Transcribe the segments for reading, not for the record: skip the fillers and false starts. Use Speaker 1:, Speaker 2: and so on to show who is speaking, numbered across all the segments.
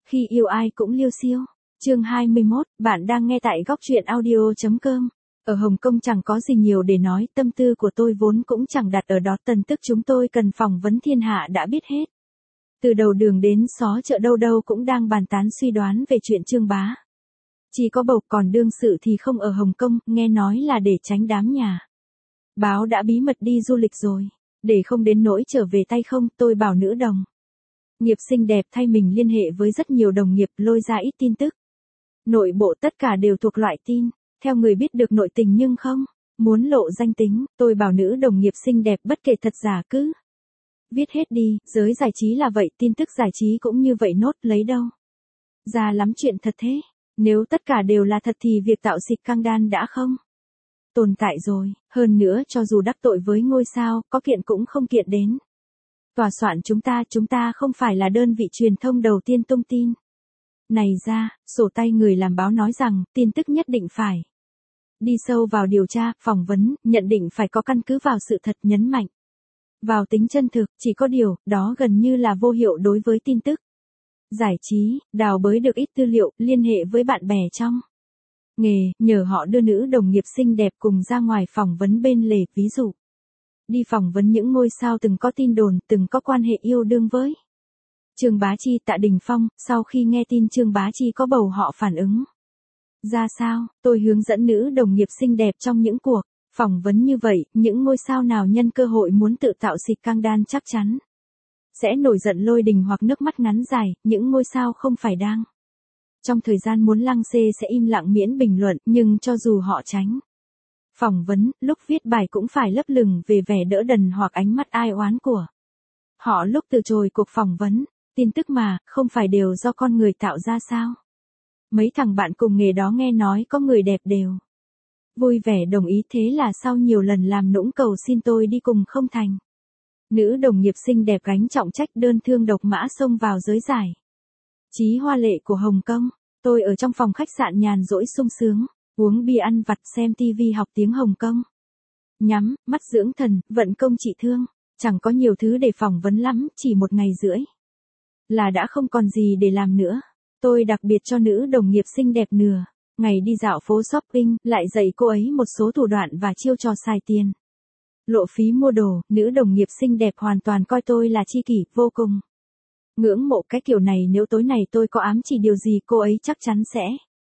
Speaker 1: Khi yêu ai cũng liêu xiêu. Chương 21, bạn đang nghe tại góc truyện audio.com. Ở Hồng Kông chẳng có gì nhiều để nói, tâm tư của tôi vốn cũng chẳng đặt ở đó, tin tức chúng tôi cần phỏng vấn thiên hạ đã biết hết. Từ đầu đường đến xó chợ đâu đâu cũng đang bàn tán suy đoán về chuyện Trương Bá. Chỉ có bầu, còn đương sự thì không ở Hồng Kông, nghe nói là để tránh đám nhà báo đã bí mật đi du lịch rồi. Để không đến nỗi trở về tay không, tôi bảo nữ đồng nghiệp xinh đẹp thay mình liên hệ với rất nhiều đồng nghiệp, lôi ra ít tin tức. Nội bộ tất cả đều thuộc loại tin theo người biết được nội tình nhưng không muốn lộ danh tính. Tôi bảo nữ đồng nghiệp xinh đẹp bất kể thật giả cứ viết hết đi, giới giải trí là vậy, tin tức giải trí cũng như vậy nốt, lấy đâu ra lắm chuyện thật thế. Nếu tất cả đều là thật thì việc tạo xịt căng đan đã không tồn tại rồi. Hơn nữa, cho dù đắc tội với ngôi sao, có kiện cũng không kiện đến tòa soạn chúng ta không phải là đơn vị truyền thông đầu tiên tung tin này ra. Sổ tay người làm báo nói rằng, tin tức nhất định phải đi sâu vào điều tra, phỏng vấn, nhận định phải có căn cứ vào sự thật, nhấn mạnh vào tính chân thực. Chỉ có điều, đó gần như là vô hiệu đối với tin tức giải trí. Đào bới được ít tư liệu, liên hệ với bạn bè trong nghề, nhờ họ đưa nữ đồng nghiệp xinh đẹp cùng ra ngoài phỏng vấn bên lề. Ví dụ, đi phỏng vấn những ngôi sao từng có tin đồn, từng có quan hệ yêu đương với Trương Bá Chi, Tạ Đình Phong. Sau khi nghe tin Trương Bá Chi có bầu, họ phản ứng ra sao? Tôi hướng dẫn nữ đồng nghiệp xinh đẹp trong những cuộc phỏng vấn như vậy. Những ngôi sao nào nhân cơ hội muốn tự tạo xịt căng đan chắc chắn sẽ nổi giận lôi đình hoặc nước mắt ngắn dài. Những ngôi sao không phải đang trong thời gian muốn lăng xê sẽ im lặng miễn bình luận, nhưng cho dù họ tránh phỏng vấn, lúc viết bài cũng phải lấp lửng về vẻ đỡ đần hoặc ánh mắt ai oán của họ lúc từ chối cuộc phỏng vấn. Tin tức mà, không phải đều do con người tạo ra sao? Mấy thằng bạn cùng nghề đó nghe nói có người đẹp đều vui vẻ đồng ý, thế là sau nhiều lần làm nũng cầu xin tôi đi cùng không thành. Nữ đồng nghiệp xinh đẹp gánh trọng trách đơn thương độc mã xông vào giới giải trí hoa lệ của Hồng Kông. Tôi ở trong phòng khách sạn nhàn rỗi sung sướng, uống bia ăn vặt, xem tivi, học tiếng Hồng Kông. Nhắm mắt dưỡng thần, vận công trị thương. Chẳng có nhiều thứ để phỏng vấn lắm, chỉ 1 ngày rưỡi là đã không còn gì để làm nữa. Tôi đặc biệt cho nữ đồng nghiệp xinh đẹp nửa ngày đi dạo phố shopping, lại dạy cô ấy một số thủ đoạn và chiêu trò xài tiền lộ phí mua đồ. Nữ đồng nghiệp xinh đẹp hoàn toàn coi tôi là tri kỷ, vô cùng ngưỡng mộ cái kiểu này. Nếu tối này tôi có ám chỉ điều gì, cô ấy chắc chắn sẽ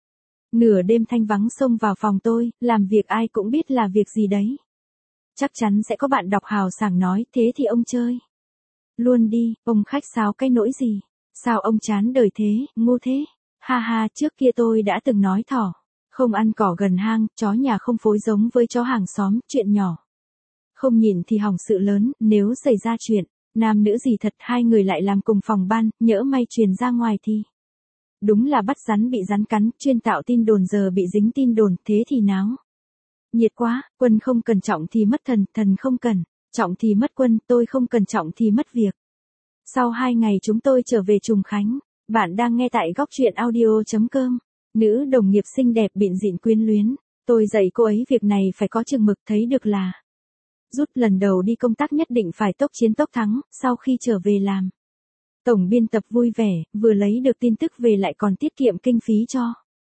Speaker 1: nửa đêm thanh vắng xông vào phòng tôi, làm việc ai cũng biết là việc gì đấy. Chắc chắn sẽ có bạn đọc hào sảng nói, thế thì ông chơi luôn đi, ông khách sáo cái nỗi gì? Sao ông chán đời thế, ngu thế? Ha ha, trước kia tôi đã từng nói thỏ không ăn cỏ gần hang, chó nhà không phối giống với chó hàng xóm. Chuyện nhỏ không nhìn thì hỏng sự lớn. Nếu xảy ra chuyện nam nữ gì thật, hai người lại làm cùng phòng ban, nhỡ may truyền ra ngoài thì đúng là bắt rắn bị rắn cắn. Chuyên tạo tin đồn giờ bị dính tin đồn, thế thì náo nhiệt quá. Quân không cẩn trọng thì mất thần, thần không cẩn trọng thì mất quân, tôi không cẩn trọng thì mất việc. Sau 2 ngày chúng tôi trở về Trùng Khánh. Bạn đang nghe tại góc truyện audio.com. Nữ đồng nghiệp xinh đẹp bịn dịn quyến luyến. Tôi dạy cô ấy việc này phải có chừng mực, thấy được là rút lần đầu đi công tác nhất định phải tốc chiến tốc thắng. Sau khi trở về làm tổng biên tập vui vẻ, vừa lấy được tin tức về lại còn tiết kiệm kinh phí cho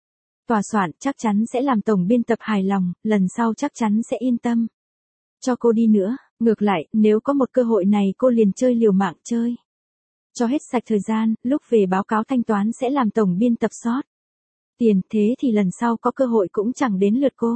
Speaker 1: tòa soạn, chắc chắn sẽ làm tổng biên tập hài lòng, lần sau chắc chắn sẽ yên tâm cho cô đi nữa. Ngược lại, nếu có một cơ hội này cô liền chơi liều mạng, chơi cho hết sạch thời gian, lúc về báo cáo thanh toán sẽ làm tổng biên tập sót tiền, thế thì lần sau có cơ hội cũng chẳng đến lượt cô.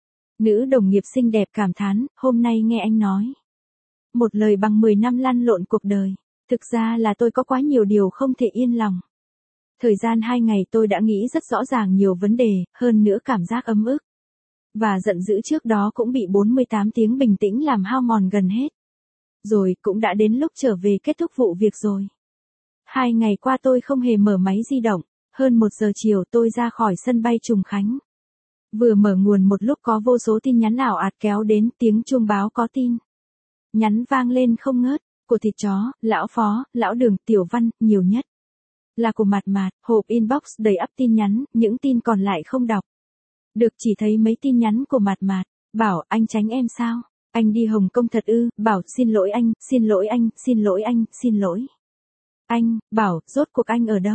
Speaker 1: Nữ đồng nghiệp xinh đẹp cảm thán, hôm nay nghe anh nói một lời bằng 10 năm lăn lộn cuộc đời. Thực ra là tôi có quá nhiều điều không thể yên lòng. Thời gian 2 ngày tôi đã nghĩ rất rõ ràng nhiều vấn đề, hơn nữa cảm giác ấm ức và giận dữ trước đó cũng bị 48 tiếng bình tĩnh làm hao mòn gần hết. Rồi, cũng đã đến lúc trở về kết thúc vụ việc rồi. 2 ngày qua tôi không hề mở máy di động. Hơn 1 giờ chiều tôi ra khỏi sân bay Trùng Khánh. Vừa mở nguồn một lúc có vô số tin nhắn ảo ạt kéo đến, tiếng chuông báo có tin nhắn vang lên không ngớt. Của thịt chó, lão Phó, lão Đường, Tiểu Văn, nhiều nhất là của Mạt Mạt. Hộp inbox đầy ắp tin nhắn, những tin còn lại không đọc được, chỉ thấy mấy tin nhắn của Mạt Mạt. Bảo, anh tránh em sao? Anh đi Hồng Kông thật ư? Bảo, xin lỗi anh, xin lỗi anh, xin lỗi anh, xin lỗi anh. Bảo, rốt cuộc anh ở đâu?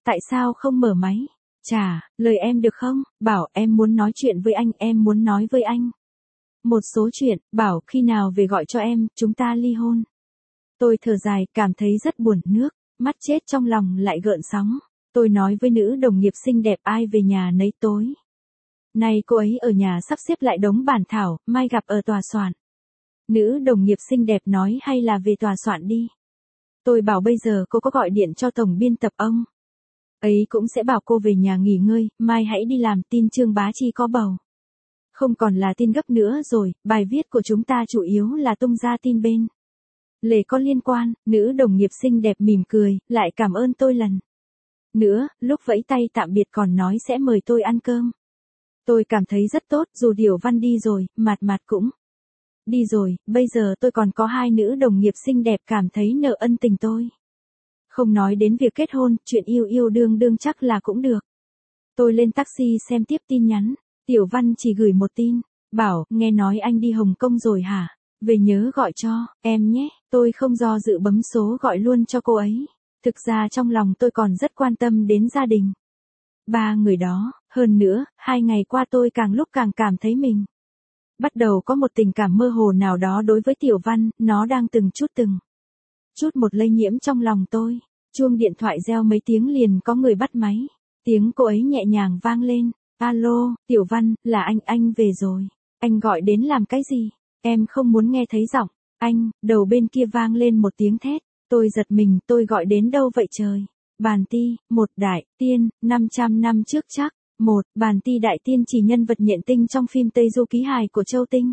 Speaker 1: Tại sao không mở máy? Chà, lời em được không? Bảo em muốn nói chuyện với anh, em muốn nói với anh. Một số chuyện, bảo khi nào về gọi cho em, chúng ta ly hôn. Tôi thở dài, cảm thấy rất buồn nước, mắt chết trong lòng lại gợn sóng. Tôi nói với nữ đồng nghiệp xinh đẹp ai về nhà nấy tối. Nay cô ấy ở nhà sắp xếp lại đống bản thảo, mai gặp ở tòa soạn. Nữ đồng nghiệp xinh đẹp nói hay là về tòa soạn đi. Tôi bảo bây giờ cô có gọi điện cho tổng biên tập ông. Ấy cũng sẽ bảo cô về nhà nghỉ ngơi, mai hãy đi làm tin Trương Bá Chi có bầu. Không còn là tin gấp nữa rồi, bài viết của chúng ta chủ yếu là tung ra tin bên lề có liên quan, nữ đồng nghiệp xinh đẹp mỉm cười, lại cảm ơn tôi lần nữa, lúc vẫy tay tạm biệt còn nói sẽ mời tôi ăn cơm. Tôi cảm thấy rất tốt, dù Tiểu Văn đi rồi, Mạt Mạt cũng đi rồi, bây giờ tôi còn có 2 nữ đồng nghiệp xinh đẹp cảm thấy nợ ân tình tôi. Không nói đến việc kết hôn, chuyện yêu yêu đương đương chắc là cũng được. Tôi lên taxi xem tiếp tin nhắn, Tiểu Văn chỉ gửi một tin, bảo, nghe nói anh đi Hồng Kông rồi hả? Về nhớ gọi cho, em nhé, tôi không do dự bấm số gọi luôn cho cô ấy. Thực ra trong lòng tôi còn rất quan tâm đến gia đình 3 người đó, hơn nữa, 2 ngày qua tôi càng lúc càng cảm thấy mình bắt đầu có một tình cảm mơ hồ nào đó đối với Tiểu Văn, nó đang từng chút một lây nhiễm trong lòng tôi. Chuông điện thoại reo mấy tiếng liền có người bắt máy. Tiếng cô ấy nhẹ nhàng vang lên. Alo, Tiểu Văn, là anh về rồi. Anh gọi đến làm cái gì? Em không muốn nghe thấy giọng anh. Đầu bên kia vang lên một tiếng thét. Tôi giật mình, tôi gọi đến đâu vậy trời? Bàn Ti, một đại tiên, 500 năm trước chắc. Một, Bàn Ti đại tiên chỉ nhân vật nhện tinh trong phim Tây Du Ký Hài của Châu Tinh.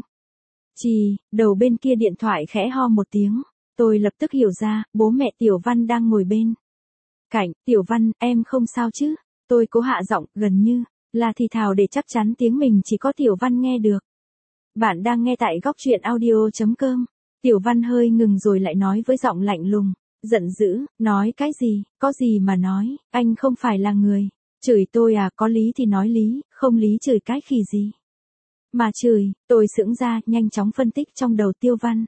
Speaker 1: Đầu bên kia điện thoại khẽ ho một tiếng. Tôi lập tức hiểu ra, bố mẹ Tiểu Văn đang ngồi bên cạnh. Tiểu Văn, em không sao chứ? Tôi cố hạ giọng, gần như là thì thào để chắc chắn tiếng mình chỉ có Tiểu Văn nghe được. Bạn đang nghe tại góc truyện audio.com. Tiểu Văn hơi ngừng rồi lại nói với giọng lạnh lùng, giận dữ, nói cái gì, có gì mà nói, anh không phải là người chửi tôi à, có lý thì nói lý, không lý chửi cái khỉ gì. Mà chửi, tôi sững ra, nhanh chóng phân tích trong đầu Tiêu Văn.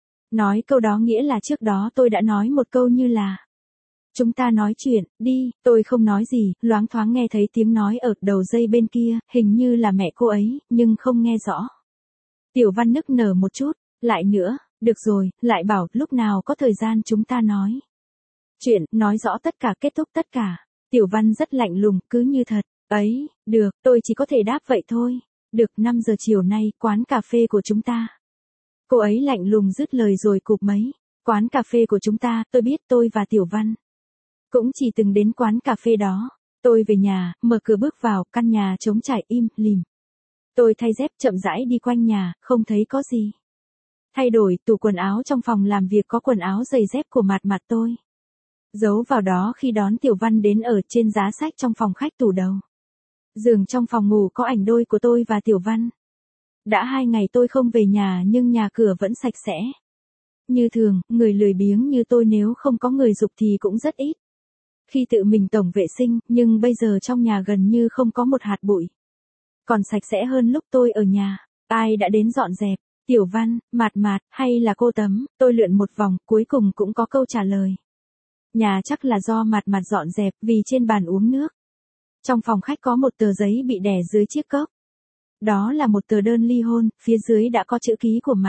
Speaker 1: Nói câu đó nghĩa là trước đó tôi đã nói một câu như là chúng ta nói chuyện, đi, tôi không nói gì, loáng thoáng nghe thấy tiếng nói ở đầu dây bên kia, hình như là mẹ cô ấy, nhưng không nghe rõ. Tiểu Văn nức nở một chút, lại nữa, được rồi, lại bảo, lúc nào có thời gian chúng ta nói chuyện, nói rõ tất cả, kết thúc tất cả. Tiểu Văn rất lạnh lùng, cứ như thật, ấy, được, tôi chỉ có thể đáp vậy thôi. Được, 5 giờ chiều nay, quán cà phê của chúng ta. Cô ấy lạnh lùng dứt lời rồi cụp máy. Quán cà phê của chúng ta, tôi biết tôi và Tiểu Văn cũng chỉ từng đến quán cà phê đó. Tôi về nhà, mở cửa bước vào, căn nhà trống trải im, lìm. Tôi thay dép chậm rãi đi quanh nhà, không thấy có gì thay đổi, tủ quần áo trong phòng làm việc có quần áo giày dép của Mạt Mạt tôi giấu vào đó khi đón Tiểu Văn đến ở trên giá sách trong phòng khách tủ đầu. Giường trong phòng ngủ có ảnh đôi của tôi và Tiểu Văn. Đã 2 ngày tôi không về nhà nhưng nhà cửa vẫn sạch sẽ. Như thường, người lười biếng như tôi nếu không có người giục thì cũng rất ít. Khi tự mình tổng vệ sinh, nhưng bây giờ trong nhà gần như không có một hạt bụi. Còn sạch sẽ hơn lúc tôi ở nhà. Ai đã đến dọn dẹp? Tiểu Văn, Mạt Mạt, hay là cô Tấm? Tôi lượn một vòng, cuối cùng cũng có câu trả lời. Nhà chắc là do Mạt Mạt dọn dẹp vì trên bàn uống nước. Trong phòng khách có một tờ giấy bị đè dưới chiếc cốc. Đó là một tờ đơn ly hôn, phía dưới đã có chữ ký của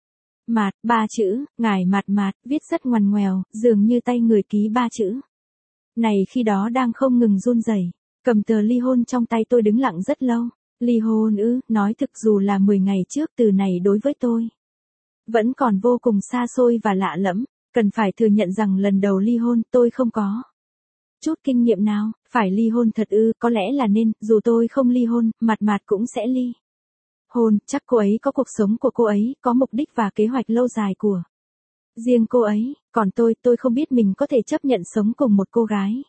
Speaker 1: Mạt, 3 chữ, ngài Mạt Mạt, viết rất ngoằn ngoèo, dường như tay người ký 3 chữ. Này khi đó đang không ngừng run rẩy, cầm tờ ly hôn trong tay tôi đứng lặng rất lâu. Ly hôn ư, nói thực dù là 10 ngày trước từ này đối với tôi vẫn còn vô cùng xa xôi và lạ lẫm, cần phải thừa nhận rằng lần đầu ly hôn tôi không có chút kinh nghiệm nào, phải ly hôn thật ư, có lẽ là nên, dù tôi không ly hôn, Mạt Mạt cũng sẽ ly hôn, chắc cô ấy có cuộc sống của cô ấy, có mục đích và kế hoạch lâu dài của riêng cô ấy, còn tôi không biết mình có thể chấp nhận sống cùng một cô gái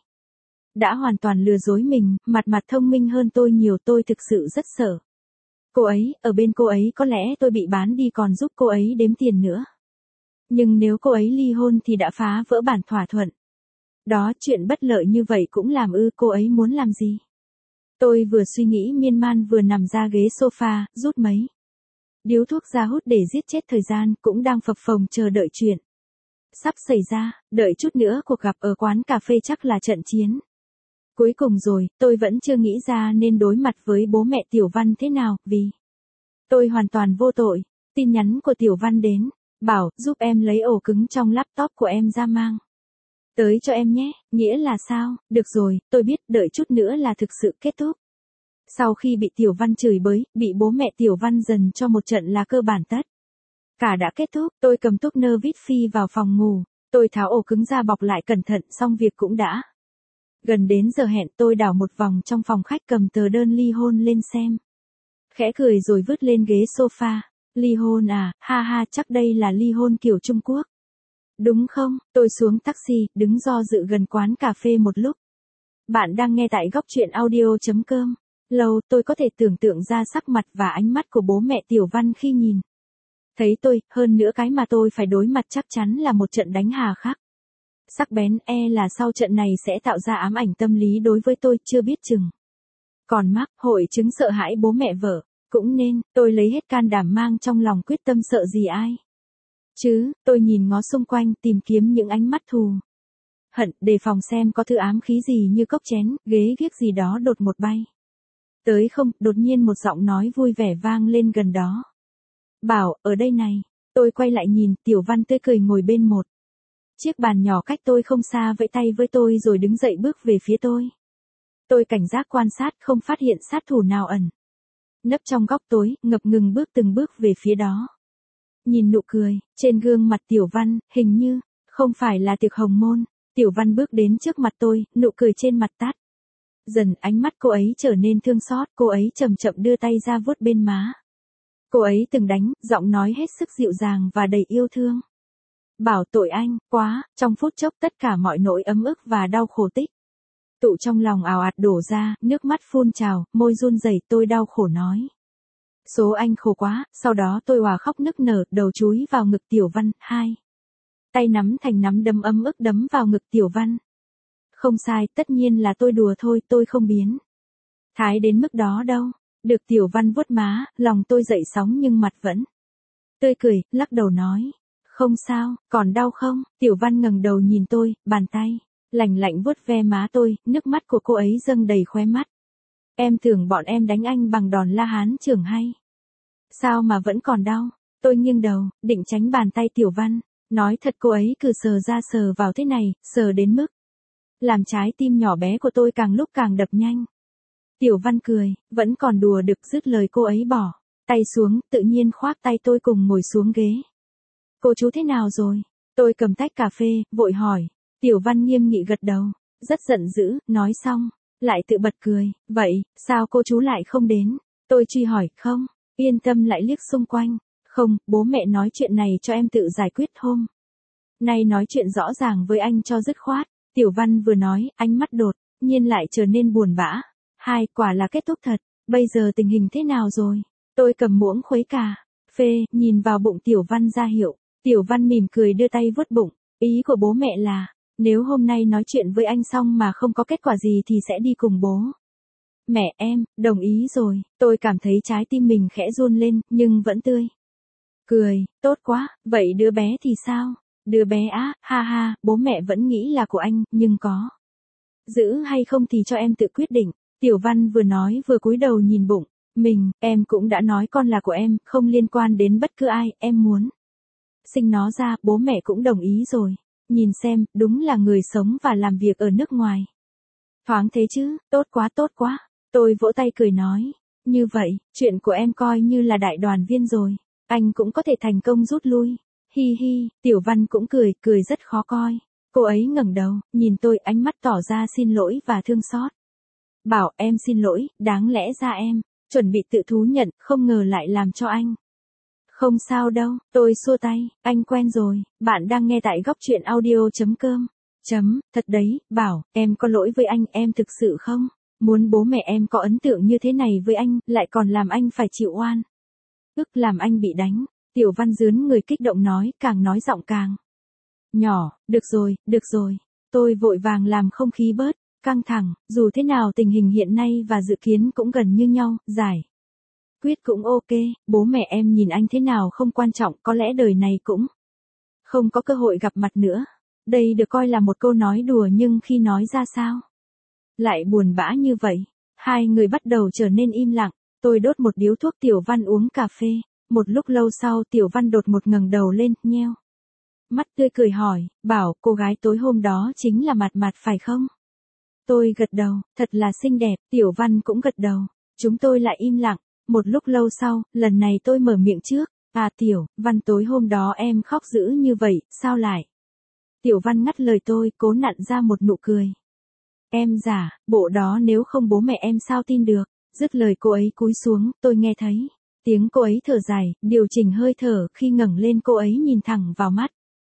Speaker 1: đã hoàn toàn lừa dối mình. Mạt Mạt thông minh hơn tôi nhiều, tôi thực sự rất sợ cô ấy, ở bên cô ấy có lẽ tôi bị bán đi còn giúp cô ấy đếm tiền nữa. Nhưng nếu cô ấy ly hôn thì đã phá vỡ bản thỏa thuận. Đó, chuyện bất lợi như vậy cũng làm ư, cô ấy muốn làm gì? Tôi vừa suy nghĩ miên man vừa nằm ra ghế sofa, rút mấy điếu thuốc ra hút để giết chết thời gian, cũng đang phập phồng chờ đợi chuyện sắp xảy ra, đợi chút nữa cuộc gặp ở quán cà phê chắc là trận chiến Cuối cùng rồi, tôi vẫn chưa nghĩ ra nên đối mặt với bố mẹ Tiểu Văn thế nào, vì tôi hoàn toàn vô tội. Tin nhắn của Tiểu Văn đến, bảo, giúp em lấy ổ cứng trong laptop của em ra mang tới cho em nhé, nghĩa là sao, được rồi, tôi biết, đợi chút nữa là thực sự kết thúc. Sau khi bị Tiểu Văn chửi bới, bị bố mẹ Tiểu Văn dần cho một trận là cơ bản tất. Cả đã kết thúc, tôi cầm túc nơ vít phi vào phòng ngủ, tôi tháo ổ cứng ra bọc lại cẩn thận, xong việc cũng đã. Gần đến giờ hẹn tôi đảo một vòng trong phòng khách cầm tờ đơn ly hôn lên xem. Khẽ cười rồi vứt lên ghế sofa. Ly hôn à, ha ha, chắc đây là ly hôn kiểu Trung Quốc. Đúng không, tôi xuống taxi, đứng do dự gần quán cà phê một lúc. Bạn đang nghe tại góc truyện audio.com. Lâu tôi có thể tưởng tượng ra sắc mặt và ánh mắt của bố mẹ Tiểu Văn khi nhìn thấy tôi, hơn nữa cái mà tôi phải đối mặt chắc chắn là một trận đánh hà khắc. Sắc bén, là sau trận này sẽ tạo ra ám ảnh tâm lý đối với tôi, chưa biết chừng. Còn mắc hội chứng sợ hãi bố mẹ vợ, cũng nên, tôi lấy hết can đảm mang trong lòng quyết tâm sợ gì ai. Chứ, tôi nhìn ngó xung quanh tìm kiếm những ánh mắt thù hận, đề phòng xem có thứ ám khí gì như cốc chén, ghế ghiếc gì đó đột một bay tới không, đột nhiên một giọng nói vui vẻ vang lên gần đó. Bảo, ở đây này, tôi quay lại nhìn, Tiểu Văn tươi cười ngồi bên một chiếc bàn nhỏ cách tôi không xa vẫy tay với tôi rồi đứng dậy bước về phía tôi. Tôi cảnh giác quan sát không phát hiện sát thủ nào ẩn nấp trong góc tối, ngập ngừng bước từng bước về phía đó. Nhìn nụ cười trên gương mặt Tiểu Văn, hình như không phải là tiệc hồng môn. Tiểu Văn bước đến trước mặt tôi, nụ cười trên mặt tắt dần, ánh mắt cô ấy trở nên thương xót, cô ấy chậm chậm đưa tay ra vuốt bên má. Cô ấy từng đánh, giọng nói hết sức dịu dàng và đầy yêu thương. Bảo, tội anh quá, trong phút chốc tất cả mọi nỗi ấm ức và đau khổ tích tụ trong lòng ào ạt đổ ra, nước mắt phun trào, môi run rẩy, tôi đau khổ nói. Số anh khổ quá, sau đó tôi òa khóc nức nở, đầu chúi vào ngực Tiểu Văn, hai tay nắm thành nắm đấm ấm ức đấm vào ngực Tiểu Văn. Không sai, tất nhiên là tôi đùa thôi, tôi không biến thái đến mức đó đâu. Được Tiểu Văn vuốt má, lòng tôi dậy sóng nhưng mặt vẫn tươi cười, lắc đầu nói. Không sao, còn đau không? Tiểu Văn ngẩng đầu nhìn tôi, bàn tay lạnh lạnh vuốt ve má tôi, nước mắt của cô ấy dâng đầy khóe mắt. Em tưởng bọn em đánh anh bằng đòn La Hán trưởng hay sao mà vẫn còn đau? Tôi nghiêng đầu, định tránh bàn tay Tiểu Văn. Nói thật, cô ấy cứ sờ ra sờ vào thế này, sờ đến mức làm trái tim nhỏ bé của tôi càng lúc càng đập nhanh. Tiểu Văn cười, vẫn còn đùa được, dứt lời cô ấy bỏ tay xuống, tự nhiên khoác tay tôi cùng ngồi xuống ghế. Cô chú thế nào rồi? Tôi cầm tách cà phê, vội hỏi. Tiểu Văn nghiêm nghị gật đầu, rất giận dữ, nói xong lại tự bật cười. Vậy, sao cô chú lại không đến? Tôi truy hỏi. Không, yên tâm, lại liếc xung quanh. Không, bố mẹ nói chuyện này cho em tự giải quyết hôm nay, nói chuyện rõ ràng với anh cho dứt khoát. Tiểu Văn vừa nói, ánh mắt đột nhiên lại trở nên buồn bã. Hai, quả là kết thúc thật. Bây giờ tình hình thế nào rồi? Tôi cầm muỗng khuấy cà phê, nhìn vào bụng Tiểu Văn ra hiệu. Tiểu Văn mỉm cười đưa tay vuốt bụng. Ý của bố mẹ là, nếu hôm nay nói chuyện với anh xong mà không có kết quả gì thì sẽ đi cùng bố mẹ em. Đồng ý rồi. Tôi cảm thấy trái tim mình khẽ run lên, nhưng vẫn tươi cười. Tốt quá, vậy đứa bé thì sao? Đứa bé á, ha ha, bố mẹ vẫn nghĩ là của anh, nhưng có giữ hay không thì cho em tự quyết định. Tiểu Văn vừa nói vừa cúi đầu nhìn bụng mình. Em cũng đã nói con là của em, không liên quan đến bất cứ ai, em muốn sinh nó ra, bố mẹ cũng đồng ý rồi. Nhìn xem, đúng là người sống và làm việc ở nước ngoài. Thoáng thế chứ, tốt quá tốt quá. Tôi vỗ tay cười nói. Như vậy, chuyện của em coi như là đại đoàn viên rồi. Anh cũng có thể thành công rút lui. Hi hi, Tiểu Văn cũng cười, cười rất khó coi. Cô ấy ngẩng đầu, nhìn tôi, ánh mắt tỏ ra xin lỗi và thương xót. Bảo, em xin lỗi, đáng lẽ ra em chuẩn bị tự thú nhận, không ngờ lại làm cho anh. Không sao đâu, tôi xua tay, anh quen rồi. Bạn đang nghe tại góc truyện audio.com. Thật đấy, Bảo, em có lỗi với anh, em thực sự không muốn bố mẹ em có ấn tượng như thế này với anh, lại còn làm anh phải chịu oan ức, làm anh bị đánh. Tiểu Văn dướn người kích động nói, càng nói giọng càng nhỏ. Được rồi, được rồi. Tôi vội vàng làm không khí bớt căng thẳng, dù thế nào tình hình hiện nay và dự kiến cũng gần như nhau, giải quyết cũng ok, bố mẹ em nhìn anh thế nào không quan trọng, có lẽ đời này cũng không có cơ hội gặp mặt nữa. Đây được coi là một câu nói đùa nhưng khi nói ra sao Lại buồn bã như vậy. Hai người bắt đầu trở nên im lặng. Tôi đốt một điếu thuốc, Tiểu Văn uống cà phê. Một lúc lâu sau Tiểu Văn đột một ngẩng đầu lên, nheo mắt tươi cười hỏi, bảo cô gái tối hôm đó chính là Mạt Mạt phải không? Tôi gật đầu, thật là xinh đẹp, Tiểu Văn cũng gật đầu. Chúng tôi lại im lặng. Một lúc lâu sau, lần này tôi mở miệng trước. À Tiểu Văn, tối hôm đó em khóc dữ như vậy, sao lại? Tiểu Văn ngắt lời tôi, cố nặn ra một nụ cười. Em giả, bộ đó nếu không bố mẹ em sao tin được. Dứt lời cô ấy cúi xuống, tôi nghe thấy tiếng cô ấy thở dài, điều chỉnh hơi thở, khi ngẩng lên cô ấy nhìn thẳng vào mắt.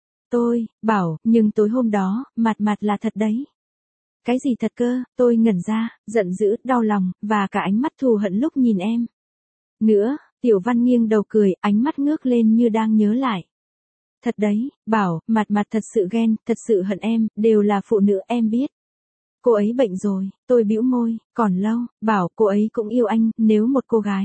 Speaker 1: Tôi bảo, nhưng tối hôm đó, Mạt Mạt là thật đấy. Cái gì thật cơ? Tôi ngẩn ra, giận dữ, đau lòng, và cả ánh mắt thù hận lúc nhìn em. Nữa, Tiểu Văn nghiêng đầu cười, ánh mắt ngước lên như đang nhớ lại. Thật đấy, bảo, Mạt Mạt thật sự ghen, thật sự hận em, đều là phụ nữ, em biết. Cô ấy bệnh rồi, tôi bĩu môi, còn lâu, bảo cô ấy cũng yêu anh, nếu một cô gái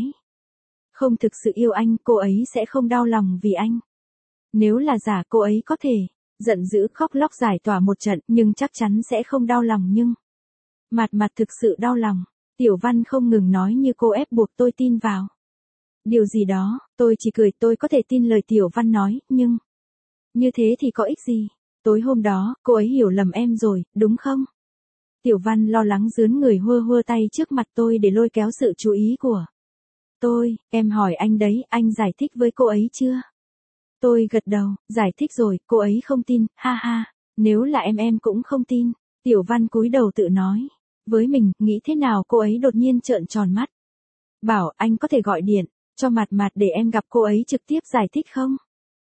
Speaker 1: không thực sự yêu anh, cô ấy sẽ không đau lòng vì anh. Nếu là giả, cô ấy có thể giận dữ khóc lóc giải tỏa một trận, nhưng chắc chắn sẽ không đau lòng. Nhưng Mạt Mạt thực sự đau lòng. Tiểu Văn không ngừng nói như cô ép buộc tôi tin vào điều gì đó. Tôi chỉ cười, tôi có thể tin lời Tiểu Văn nói, nhưng như thế thì có ích gì? Tối hôm đó, cô ấy hiểu lầm em rồi, đúng không? Tiểu Văn lo lắng rướn người hơ hơ tay trước mặt tôi để lôi kéo sự chú ý của tôi. Em hỏi anh đấy, anh giải thích với cô ấy chưa? Tôi gật đầu, giải thích rồi, cô ấy không tin, ha ha. Nếu là em cũng không tin. Tiểu Văn cúi đầu tự nói với mình, nghĩ thế nào cô ấy đột nhiên trợn tròn mắt. Bảo, anh có thể gọi điện cho Mạt Mạt để em gặp cô ấy trực tiếp giải thích không?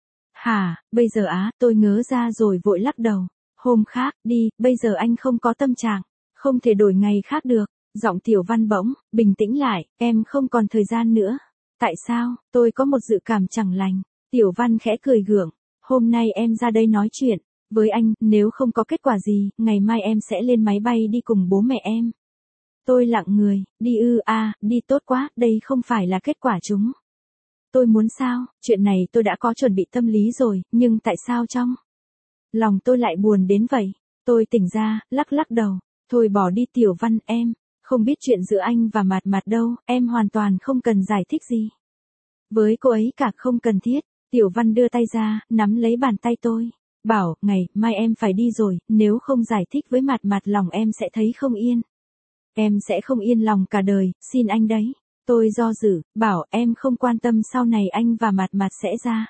Speaker 1: Hả, bây giờ á, tôi ngớ ra rồi vội lắc đầu. Hôm khác, đi, bây giờ anh không có tâm trạng, không thể đổi ngày khác được. Giọng Tiểu Văn bỗng bình tĩnh lại, em không còn thời gian nữa. Tại sao? Tôi có một dự cảm chẳng lành. Tiểu Văn khẽ cười gượng, hôm nay em ra đây nói chuyện với anh, nếu không có kết quả gì, ngày mai em sẽ lên máy bay đi cùng bố mẹ em. Tôi lặng người, đi ư? Đi tốt quá, đây không phải là kết quả chúng tôi muốn sao? Chuyện này tôi đã có chuẩn bị tâm lý rồi, nhưng tại sao trong lòng tôi lại buồn đến vậy? Tôi tỉnh ra, lắc lắc đầu, thôi bỏ đi Tiểu Văn, em không biết chuyện giữa anh và Mạt Mạt đâu, em hoàn toàn không cần giải thích gì với cô ấy cả, không cần thiết. Tiểu Văn đưa tay ra, nắm lấy bàn tay tôi, bảo, ngày mai em phải đi rồi, nếu không giải thích với Mạt Mạt lòng em sẽ thấy không yên. Em sẽ không yên lòng cả đời, xin anh đấy. Tôi do dự, bảo, em không quan tâm sau này anh và Mạt Mạt sẽ ra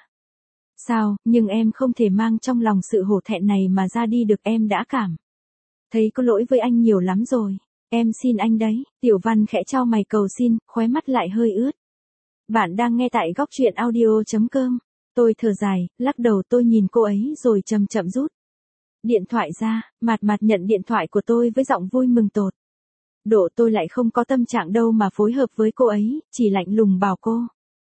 Speaker 1: sao, nhưng em không thể mang trong lòng sự hổ thẹn này mà ra đi được, em đã cảm thấy có lỗi với anh nhiều lắm rồi. Em xin anh đấy. Tiểu Văn khẽ chau mày cầu xin, khóe mắt lại hơi ướt. Bạn đang nghe tại góc truyện audio.com. Tôi thở dài, lắc đầu, tôi nhìn cô ấy rồi chậm chậm rút điện thoại ra. Mạt Mạt nhận điện thoại của tôi với giọng vui mừng tột độ. Tôi lại không có tâm trạng đâu mà phối hợp với cô ấy, chỉ lạnh lùng bảo cô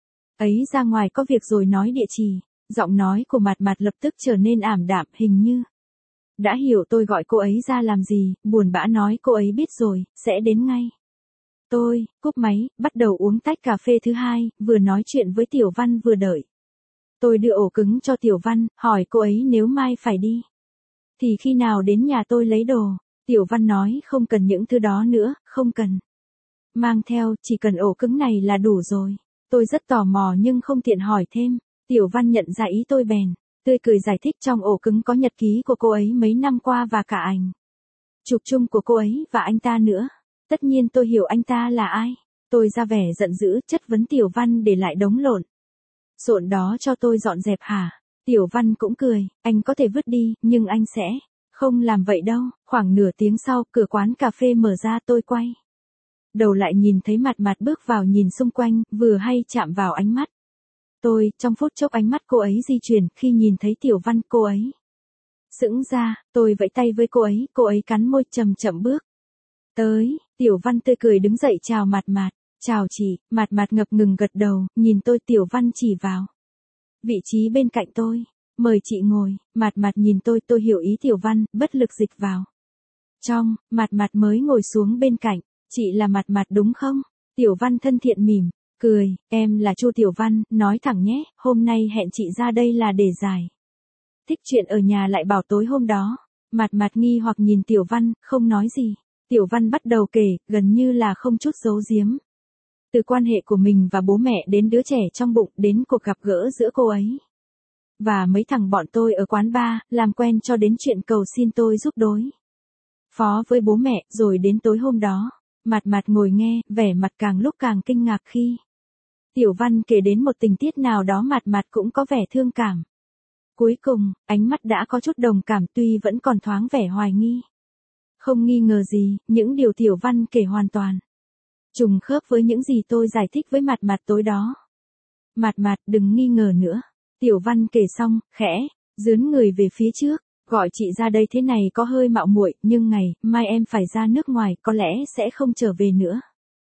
Speaker 1: ấy ra ngoài có việc rồi nói địa chỉ. Giọng nói của Mạt Mạt lập tức trở nên ảm đạm, hình như đã hiểu tôi gọi cô ấy ra làm gì, buồn bã nói cô ấy biết rồi, sẽ đến ngay. Tôi cúp máy, bắt đầu uống tách cà phê thứ hai, vừa nói chuyện với Tiểu Văn vừa đợi. Tôi đưa ổ cứng cho Tiểu Văn, hỏi cô ấy nếu mai phải đi thì khi nào đến nhà tôi lấy đồ. Tiểu Văn nói không cần những thứ đó nữa, không cần mang theo, chỉ cần ổ cứng này là đủ rồi. Tôi rất tò mò nhưng không tiện hỏi thêm. Tiểu Văn nhận ra ý tôi bèn tươi cười giải thích trong ổ cứng có nhật ký của cô ấy mấy năm qua và cả ảnh chụp chung của cô ấy và anh ta nữa. Tất nhiên tôi hiểu anh ta là ai. Tôi ra vẻ giận dữ, chất vấn Tiểu Văn để lại đống lộn xộn đó cho tôi dọn dẹp hả? Tiểu Văn cũng cười, anh có thể vứt đi, nhưng anh sẽ không làm vậy đâu. Khoảng nửa tiếng sau, cửa quán cà phê mở ra, tôi quay đầu lại nhìn thấy Mạt Mạt bước vào, nhìn xung quanh, vừa hay chạm vào ánh mắt tôi. Trong phút chốc ánh mắt cô ấy di chuyển, khi nhìn thấy Tiểu Văn, cô ấy sững ra. Tôi vẫy tay với cô ấy cắn môi chậm chậm bước tới. Tiểu Văn tươi cười đứng dậy chào Mạt Mạt. Chào chị. Mạt Mạt ngập ngừng gật đầu, nhìn tôi. Tiểu Văn chỉ vào vị trí bên cạnh tôi, mời chị ngồi. Mạt Mạt nhìn tôi hiểu ý Tiểu Văn, bất lực dịch vào trong. Mạt Mạt mới ngồi xuống bên cạnh. Chị là Mạt Mạt đúng không? Tiểu Văn thân thiện mỉm cười, em là Chu Tiểu Văn, nói thẳng nhé, hôm nay hẹn chị ra đây là để giải thích chuyện ở nhà, lại bảo tối hôm đó. Mạt Mạt nghi hoặc nhìn Tiểu Văn, không nói gì. Tiểu Văn bắt đầu kể, gần như là không chút giấu giếm. Từ quan hệ của mình và bố mẹ đến đứa trẻ trong bụng đến cuộc gặp gỡ giữa cô ấy. Và mấy thằng bọn tôi ở quán bar, làm quen cho đến chuyện cầu xin tôi giúp đối phó với bố mẹ, rồi đến tối hôm đó. Mạt Mạt ngồi nghe, vẻ mặt càng lúc càng kinh ngạc khi Tiểu Văn kể đến một tình tiết nào đó, Mạt Mạt cũng có vẻ thương cảm. Cuối cùng, ánh mắt đã có chút đồng cảm tuy vẫn còn thoáng vẻ hoài nghi. Không nghi ngờ gì, những điều Tiểu Văn kể hoàn toàn trùng khớp với những gì tôi giải thích với Mạt Mạt tối đó. Mạt Mạt đừng nghi ngờ nữa. Tiểu Văn kể xong, khẽ dướn người về phía trước, gọi chị ra đây, thế này có hơi mạo muội, nhưng ngày mai em phải ra nước ngoài, có lẽ sẽ không trở về nữa.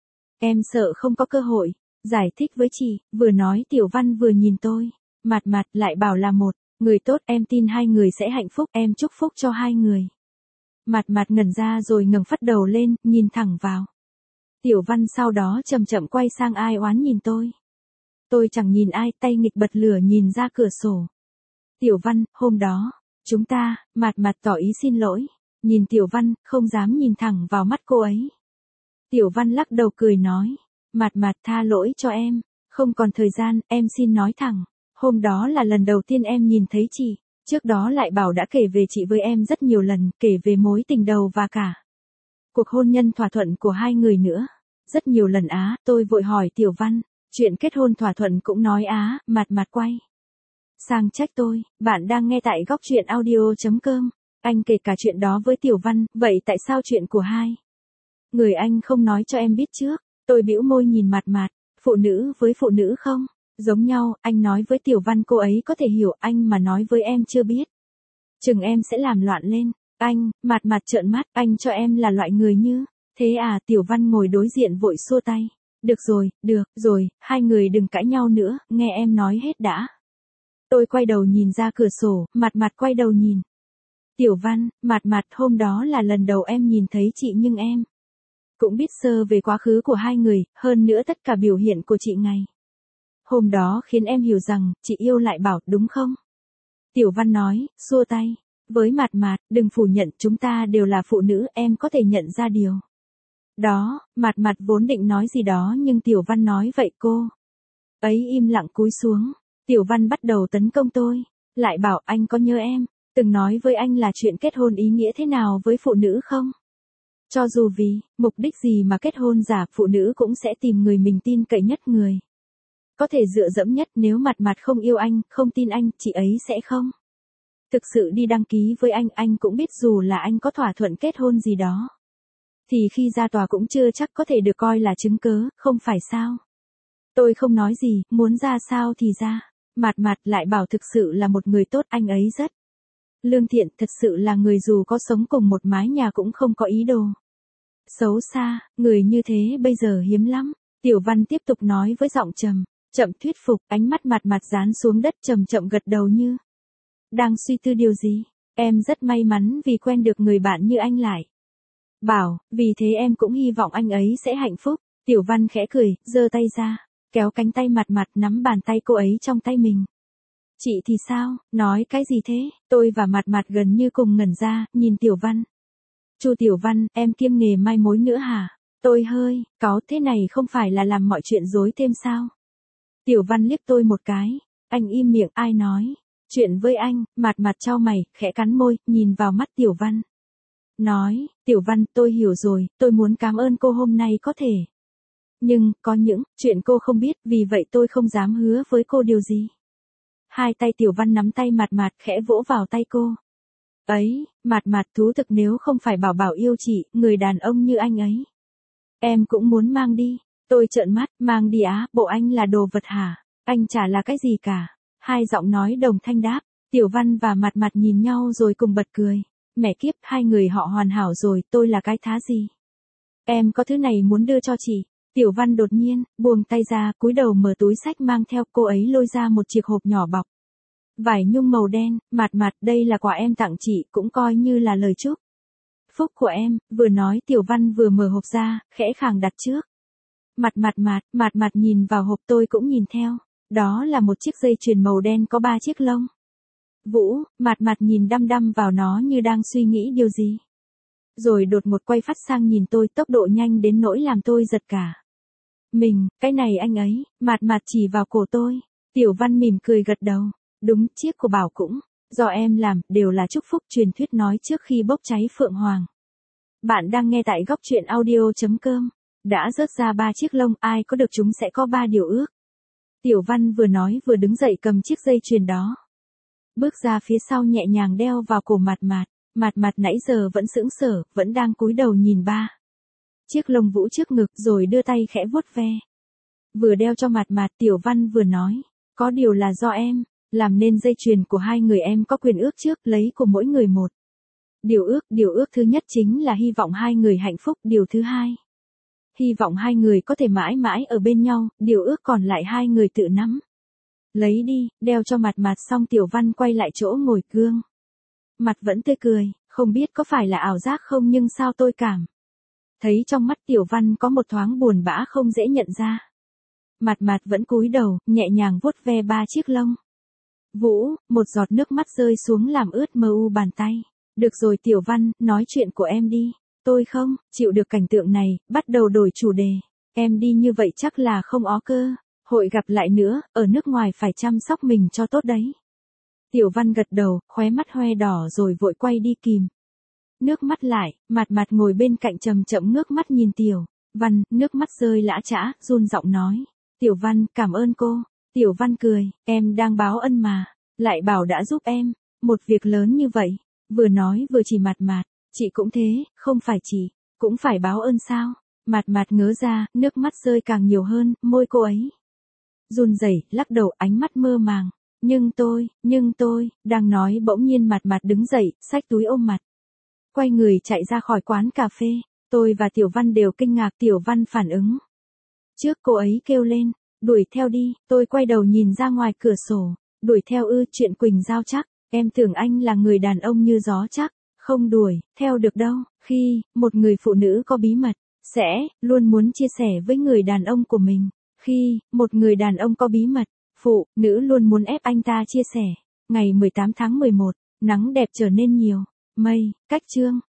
Speaker 1: Em sợ không có cơ hội giải thích với chị. Vừa nói Tiểu Văn vừa nhìn tôi. Mạt Mạt lại bảo là một người tốt, em tin hai người sẽ hạnh phúc, em chúc phúc cho hai người. Mạt Mạt ngẩn ra rồi ngẩng phát đầu lên, nhìn thẳng vào Tiểu Văn, sau đó chậm chậm quay sang ai oán nhìn tôi. Tôi chẳng nhìn ai, tay nghịch bật lửa nhìn ra cửa sổ. Tiểu Văn, hôm đó, chúng ta, Mạt Mạt tỏ ý xin lỗi. Nhìn Tiểu Văn, không dám nhìn thẳng vào mắt cô ấy. Tiểu Văn lắc đầu cười nói. Mạt Mạt tha lỗi cho em. Không còn thời gian, em xin nói thẳng. Hôm đó là lần đầu tiên em nhìn thấy chị. Trước đó lại bảo đã kể về chị với em rất nhiều lần, kể về mối tình đầu và cả cuộc hôn nhân thỏa thuận của hai người nữa. Rất nhiều lần á, tôi vội hỏi Tiểu Văn. Chuyện kết hôn thỏa thuận cũng nói á. Mạt Mạt quay sang trách tôi. Bạn đang nghe tại góc truyện audio.com. Anh kể cả chuyện đó với Tiểu Văn, vậy tại sao chuyện của hai người anh không nói cho em biết trước? Tôi bĩu môi nhìn Mạt Mạt. Phụ nữ với phụ nữ không giống nhau, anh nói với Tiểu Văn cô ấy có thể hiểu, anh mà nói với em chưa biết chừng em sẽ làm loạn lên. Anh, Mạt Mạt trợn mắt, anh cho em là loại người như thế à? Tiểu Văn ngồi đối diện vội xua tay. Được rồi, hai người đừng cãi nhau nữa, nghe em nói hết đã. Tôi quay đầu nhìn ra cửa sổ, Mạt Mạt quay đầu nhìn Tiểu Văn. Mạt Mạt, hôm đó là lần đầu em nhìn thấy chị, nhưng em cũng biết sơ về quá khứ của hai người, hơn nữa tất cả biểu hiện của chị ngày hôm đó khiến em hiểu rằng chị yêu lại Bảo, đúng không? Tiểu Văn nói, xua tay với Mạt Mạt, đừng phủ nhận, chúng ta đều là phụ nữ, em có thể nhận ra điều đó. Mạt Mạt vốn định nói gì đó nhưng Tiểu Văn nói vậy cô ấy im lặng cúi xuống. Tiểu Văn bắt đầu tấn công tôi, lại bảo anh có nhớ em từng nói với anh là chuyện kết hôn ý nghĩa thế nào với phụ nữ không? Cho dù vì mục đích gì mà kết hôn giả, phụ nữ cũng sẽ tìm người mình tin cậy nhất, người có thể dựa dẫm nhất. Nếu Mạt Mạt không yêu anh, không tin anh, chị ấy sẽ không thực sự đi đăng ký với anh cũng biết dù là anh có thỏa thuận kết hôn gì đó thì khi ra tòa cũng chưa chắc có thể được coi là chứng cớ, không phải sao? Tôi không nói gì, muốn ra sao thì ra. Mạt Mạt lại bảo thực sự là một người tốt, anh ấy rất lương thiện, thật sự là người dù có sống cùng một mái nhà cũng không có ý đồ xấu xa, người như thế bây giờ hiếm lắm. Tiểu Văn tiếp tục nói với giọng chậm thuyết phục, ánh mắt Mạt Mạt dán xuống đất, chậm chậm gật đầu như đang suy tư điều gì. Em rất may mắn vì quen được người bạn như anh lại bảo, vì thế em cũng hy vọng anh ấy sẽ hạnh phúc. Tiểu Văn khẽ cười, giơ tay ra, kéo cánh tay Mạt Mạt, nắm bàn tay cô ấy trong tay mình. Chị thì sao, nói cái gì thế? Tôi và Mạt Mạt gần như cùng ngẩn ra, nhìn Tiểu Văn. Chu Tiểu Văn, em kiêm nghề mai mối nữa hả? Tôi hơi cáu, thế này không phải là làm mọi chuyện rối thêm sao? Tiểu Văn liếc tôi một cái. Anh im miệng, ai nói chuyện với anh? Mạt Mạt chau mày, khẽ cắn môi, nhìn vào mắt Tiểu Văn. Nói, Tiểu Văn, tôi hiểu rồi, tôi muốn cảm ơn cô hôm nay có thể. Nhưng, có những chuyện cô không biết, vì vậy tôi không dám hứa với cô điều gì. Hai tay Tiểu Văn nắm tay Mạt Mạt, khẽ vỗ vào tay cô. Ấy, Mạt Mạt, thú thực nếu không phải Bảo Bảo yêu chị, người đàn ông như anh ấy, em cũng muốn mang đi. Tôi trợn mắt, mang đi á, bộ anh là đồ vật hả? Anh chả là cái gì cả. Hai giọng nói đồng thanh đáp. Tiểu Văn và Mạt Mạt nhìn nhau rồi cùng bật cười. Mẹ kiếp, hai người họ hoàn hảo rồi, tôi là cái thá gì? Em có thứ này muốn đưa cho chị. Tiểu Văn đột nhiên buông tay ra, cúi đầu mở túi xách mang theo, cô ấy lôi ra một chiếc hộp nhỏ bọc vải nhung màu đen. Mạt Mạt, đây là quà em tặng chị, cũng coi như là lời chúc phúc của em. Vừa nói Tiểu Văn vừa mở hộp ra, khẽ khàng đặt trước Mạt Mạt nhìn vào hộp, tôi cũng nhìn theo. Đó là một chiếc dây chuyền màu đen có 3 chiếc lông vũ. Mạt Mạt nhìn đăm đăm vào nó như đang suy nghĩ điều gì. rồi đột ngột quay phát sang nhìn tôi tốc độ nhanh đến nỗi làm tôi giật cả. Mình, cái này anh ấy, mạt mạt chỉ vào cổ tôi. Tiểu Văn mỉm cười gật đầu. Đúng, chiếc của Bảo cũng, do em làm, đều là chúc phúc truyền thuyết nói trước khi bốc cháy Phượng Hoàng. Bạn đang nghe tại góc truyện audio.com. Đã rớt ra 3 chiếc lông, ai có được chúng sẽ có 3 điều ước. Tiểu Văn vừa nói vừa đứng dậy cầm chiếc dây chuyền đó. Bước ra phía sau nhẹ nhàng đeo vào cổ Mạt Mạt. Mạt Mạt nãy giờ vẫn sững sờ, vẫn đang cúi đầu nhìn ba. Chiếc lông vũ trước ngực rồi đưa tay khẽ vuốt ve. Vừa đeo cho Mạt Mạt, Tiểu Văn vừa nói, có điều là do em, làm nên dây chuyền của hai người em có quyền ước trước, lấy của mỗi người một. Điều ước thứ nhất chính là hy vọng hai người hạnh phúc, điều thứ hai, hy vọng hai người có thể mãi mãi ở bên nhau, điều ước còn lại hai người tự nắm. Lấy đi, đeo cho Mạt Mạt xong Tiểu Văn quay lại chỗ ngồi gương. Mặt vẫn tươi cười, không biết có phải là ảo giác không nhưng sao tôi cảm thấy trong mắt Tiểu Văn có một thoáng buồn bã không dễ nhận ra. Mạt Mạt vẫn cúi đầu, nhẹ nhàng vuốt ve 3 chiếc lông. Vũ, một giọt nước mắt rơi xuống làm ướt mờ u bàn tay. Được rồi Tiểu Văn, nói chuyện của em đi. Tôi không chịu được cảnh tượng này, bắt đầu đổi chủ đề. Em đi như vậy chắc là không ó cơ hội gặp lại nữa, ở nước ngoài phải chăm sóc mình cho tốt đấy. Tiểu Văn gật đầu, khóe mắt hoe đỏ rồi vội quay đi kìm nước mắt lại. Mạt Mạt ngồi bên cạnh chậm chậm ngước mắt nhìn Tiểu Văn, nước mắt rơi lã chã, run giọng nói. Tiểu Văn, cảm ơn cô. Tiểu Văn cười, em đang báo ân mà, lại bảo đã giúp em, một việc lớn như vậy. Vừa nói vừa chỉ Mạt Mạt, chị cũng thế, không phải chị, cũng phải báo ơn sao? Mạt Mạt ngớ ra, nước mắt rơi càng nhiều hơn, môi cô ấy run rẩy, lắc đầu, ánh mắt mơ màng. Nhưng tôi, đang nói bỗng nhiên Mạt Mạt đứng dậy, xách túi ôm mặt. Quay người chạy ra khỏi quán cà phê, tôi và Tiểu Văn đều kinh ngạc. Tiểu Văn phản ứng trước cô ấy kêu lên, đuổi theo đi, tôi quay đầu nhìn ra ngoài cửa sổ, đuổi theo ư, chuyện Quỳnh Giao chắc, em tưởng anh là người đàn ông như gió chắc, không đuổi theo được đâu, khi một người phụ nữ có bí mật, sẽ luôn muốn chia sẻ với người đàn ông của mình, khi một người đàn ông có bí mật, phụ nữ luôn muốn ép anh ta chia sẻ. Ngày 18 tháng 11, nắng đẹp trở nên nhiều mây, cách chương